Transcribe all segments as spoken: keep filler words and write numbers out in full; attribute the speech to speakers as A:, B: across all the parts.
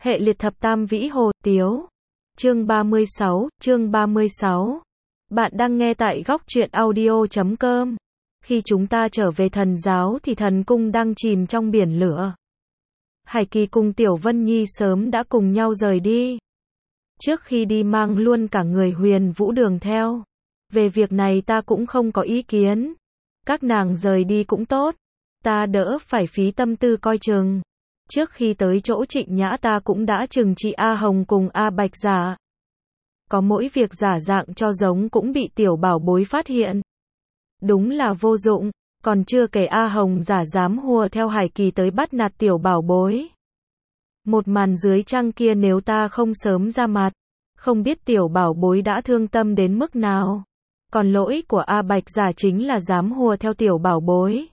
A: Hệ liệt thập tam vĩ hồ tiếu. Chương ba mươi sáu, chương ba mươi sáu. Bạn đang nghe tại góc truyện audio chấm com. Khi chúng ta trở về thần giáo thì thần cung đang chìm trong biển lửa. Hải Kỳ cùng Tiểu Vân Nhi sớm đã cùng nhau rời đi. Trước khi đi mang luôn cả người Huyền Vũ Đường theo. Về việc này ta cũng không có ý kiến. Các nàng rời đi cũng tốt. Ta đỡ phải phí tâm tư coi chừng. Trước khi tới chỗ Trịnh Nhã ta cũng đã trừng trị A Hồng cùng A Bạch giả. Có mỗi việc giả dạng cho giống cũng bị Tiểu Bảo Bối phát hiện. Đúng là vô dụng, còn chưa kể A Hồng giả dám hùa theo Hải Kỳ tới bắt nạt Tiểu Bảo Bối. Một màn dưới trăng kia nếu ta không sớm ra mặt, không biết Tiểu Bảo Bối đã thương tâm đến mức nào. Còn lỗi của A Bạch giả chính là dám hùa theo Tiểu Bảo Bối.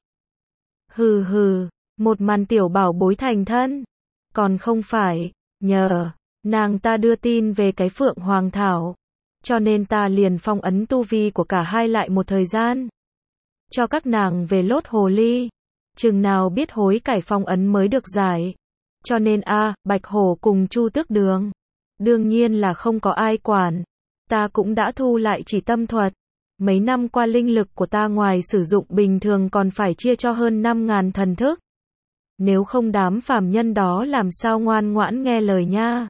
A: Hừ hừ, một màn Tiểu Bảo Bối thành thân. Còn không phải, nhờ, nàng ta đưa tin về cái Phượng Hoàng Thảo. Cho nên ta liền phong ấn tu vi của cả hai lại một thời gian. Cho các nàng về lốt hồ ly. Chừng nào biết hối cải phong ấn mới được giải. Cho nên A, Bạch Hổ cùng Chu Tước Đường. Đương nhiên là không có ai quản. Ta cũng đã thu lại chỉ tâm thuật. Mấy năm qua linh lực của ta ngoài sử dụng bình thường còn phải chia cho hơn năm ngàn thần thức. Nếu không đám phàm nhân đó làm sao ngoan ngoãn nghe lời nha.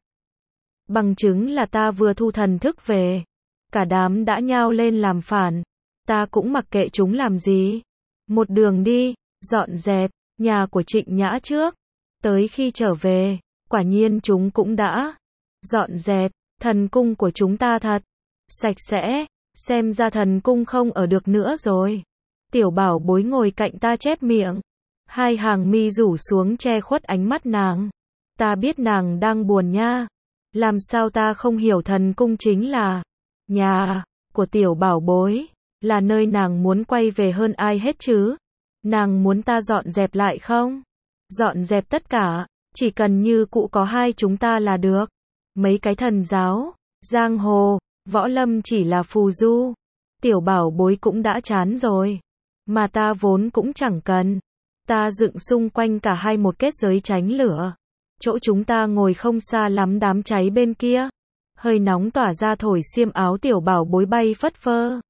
A: Bằng chứng là ta vừa thu thần thức về. Cả đám đã nhao lên làm phản. Ta cũng mặc kệ chúng làm gì. Một đường đi, dọn dẹp, nhà của Trịnh Nhã trước. Tới khi trở về, quả nhiên chúng cũng đã dọn dẹp, thần cung của chúng ta thật sạch sẽ, xem ra thần cung không ở được nữa rồi. Tiểu Bảo Bối ngồi cạnh ta chép miệng. Hai hàng mi rủ xuống che khuất ánh mắt nàng. Ta biết nàng đang buồn nha. Làm sao ta không hiểu thần cung chính là nhà của Tiểu Bảo Bối. Là nơi nàng muốn quay về hơn ai hết chứ. Nàng muốn ta dọn dẹp lại không? Dọn dẹp tất cả. Chỉ cần như cụ có hai chúng ta là được. Mấy cái thần giáo, giang hồ, võ lâm chỉ là phù du. Tiểu Bảo Bối cũng đã chán rồi. Mà ta vốn cũng chẳng cần. Ta dựng xung quanh cả hai một kết giới tránh lửa. Chỗ chúng ta ngồi không xa lắm đám cháy bên kia. Hơi nóng tỏa ra thổi xiêm áo Tiểu Bảo Bối bay phất phơ.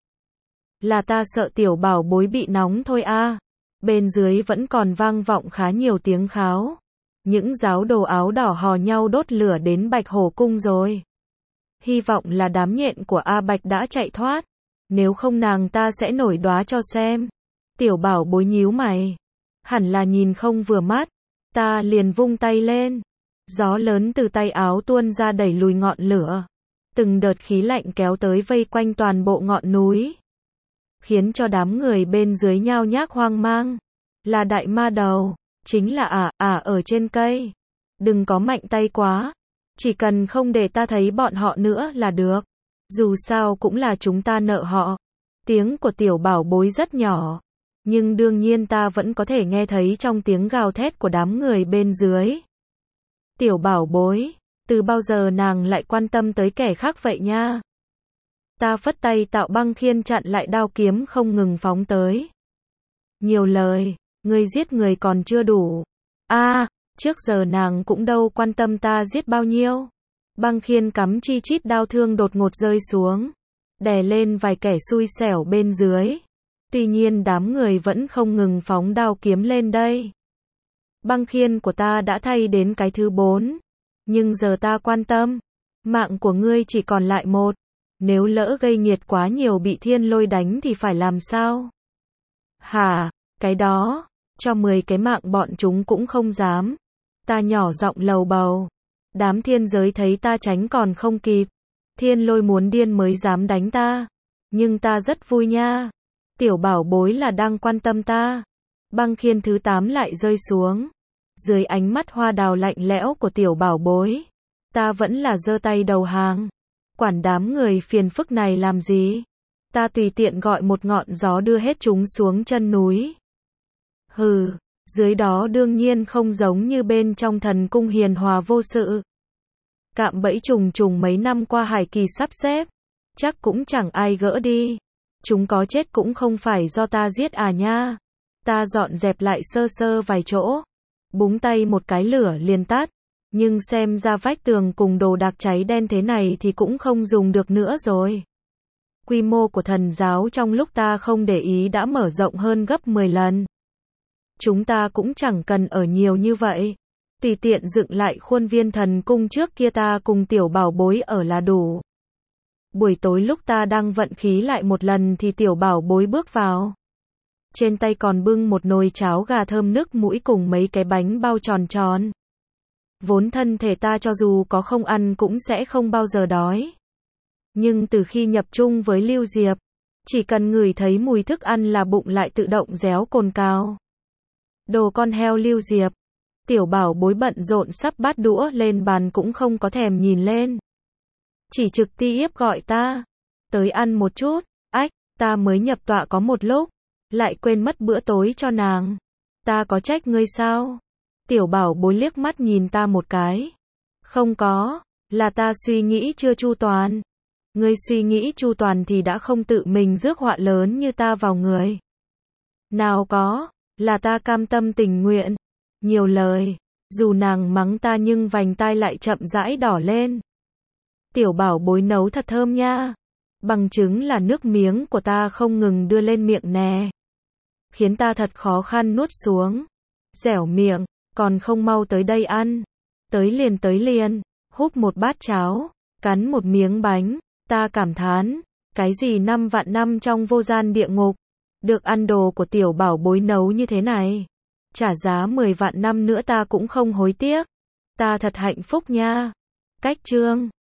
A: Là ta sợ Tiểu Bảo Bối bị nóng thôi a. Bên dưới vẫn còn vang vọng khá nhiều tiếng kháo. Những giáo đồ áo đỏ hò nhau đốt lửa đến Bạch Hổ cung rồi. Hy vọng là đám nhện của A Bạch đã chạy thoát. Nếu không nàng ta sẽ nổi đoá cho xem. Tiểu Bảo Bối nhíu mày. Hẳn là nhìn không vừa mắt. Ta liền vung tay lên. Gió lớn từ tay áo tuôn ra đẩy lùi ngọn lửa. Từng đợt khí lạnh kéo tới vây quanh toàn bộ ngọn núi. Khiến cho đám người bên dưới nhao nhác hoang mang. Là đại ma đầu. Chính là ả, ả ở trên cây. Đừng có mạnh tay quá. Chỉ cần không để ta thấy bọn họ nữa là được. Dù sao cũng là chúng ta nợ họ. Tiếng của Tiểu Bảo Bối rất nhỏ. Nhưng đương nhiên ta vẫn có thể nghe thấy trong tiếng gào thét của đám người bên dưới. Tiểu Bảo Bối, từ bao giờ nàng lại quan tâm tới kẻ khác vậy nha? Ta phất tay tạo băng khiên chặn lại đao kiếm không ngừng phóng tới. Nhiều lời, ngươi giết người còn chưa đủ. A, à, trước giờ nàng cũng đâu quan tâm ta giết bao nhiêu. Băng khiên cắm chi chít đao thương đột ngột rơi xuống. Đè lên vài kẻ xui xẻo bên dưới. Tuy nhiên đám người vẫn không ngừng phóng đao kiếm lên đây. Băng khiên của ta đã thay đến cái thứ bốn. Nhưng giờ ta quan tâm. Mạng của ngươi chỉ còn lại một. Nếu lỡ gây nghiệt quá nhiều bị thiên lôi đánh thì phải làm sao? Hả, cái đó, cho mười cái mạng bọn chúng cũng không dám. Ta nhỏ giọng lầu bầu. Đám thiên giới thấy ta tránh còn không kịp. Thiên lôi muốn điên mới dám đánh ta. Nhưng ta rất vui nha. Tiểu Bảo Bối là đang quan tâm ta. Băng khiên thứ tám lại rơi xuống. Dưới ánh mắt hoa đào lạnh lẽo của Tiểu Bảo Bối. Ta vẫn là giơ tay đầu hàng. Quản đám người phiền phức này làm gì? Ta tùy tiện gọi một ngọn gió đưa hết chúng xuống chân núi. Hừ, dưới đó đương nhiên không giống như bên trong thần cung hiền hòa vô sự. Cạm bẫy trùng trùng mấy năm qua Hải Kỳ sắp xếp. Chắc cũng chẳng ai gỡ đi. Chúng có chết cũng không phải do ta giết à nha. Ta dọn dẹp lại sơ sơ vài chỗ. Búng tay một cái lửa liền tắt. Nhưng xem ra vách tường cùng đồ đạc cháy đen thế này thì cũng không dùng được nữa rồi. Quy mô của thần giáo trong lúc ta không để ý đã mở rộng hơn gấp mười lần. Chúng ta cũng chẳng cần ở nhiều như vậy. Tùy tiện dựng lại khuôn viên thần cung trước kia ta cùng tiểu bảo bối ở là đủ. Buổi tối lúc ta đang vận khí lại một lần thì tiểu bảo bối bước vào. Trên tay còn bưng một nồi cháo gà thơm nức mũi cùng mấy cái bánh bao tròn tròn. Vốn thân thể ta cho dù có không ăn cũng sẽ không bao giờ đói. Nhưng từ khi nhập chung với Lưu Diệp, chỉ cần ngửi thấy mùi thức ăn là bụng lại tự động réo cồn cào. Đồ con heo Lưu Diệp. Tiểu bảo bối bận rộn sắp bát đũa lên bàn cũng không có thèm nhìn lên. Chỉ trực tiếp gọi ta. Tới ăn một chút. Ách, ta mới nhập tọa có một lúc. Lại quên mất bữa tối cho nàng. Ta có trách ngươi sao? Tiểu bảo bối liếc mắt nhìn ta một cái. Không có, là ta suy nghĩ chưa chu toàn. Ngươi suy nghĩ chu toàn thì đã không tự mình rước họa lớn như ta vào người. Nào có, là ta cam tâm tình nguyện. Nhiều lời, dù nàng mắng ta nhưng vành tai lại chậm rãi đỏ lên. Tiểu bảo bối nấu thật thơm nha. Bằng chứng là nước miếng của ta không ngừng đưa lên miệng nè. Khiến ta thật khó khăn nuốt xuống. Dẻo miệng, còn không mau tới đây ăn. Tới liền tới liền, húp một bát cháo, cắn một miếng bánh, ta cảm thán, cái gì năm vạn năm trong vô gian địa ngục, được ăn đồ của tiểu bảo bối nấu như thế này. Trả giá mười vạn năm nữa ta cũng không hối tiếc. Ta thật hạnh phúc nha. Cách chương